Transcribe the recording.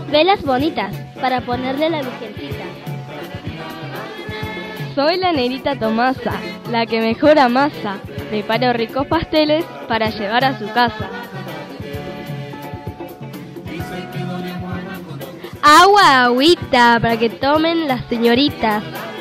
Velas bonitas para ponerle a la virgencita. Soy la negrita Tomasa, la que mejor amasa. Preparo ricos pasteles para llevar a su casa. Agua, agüita para que tomen las señoritas.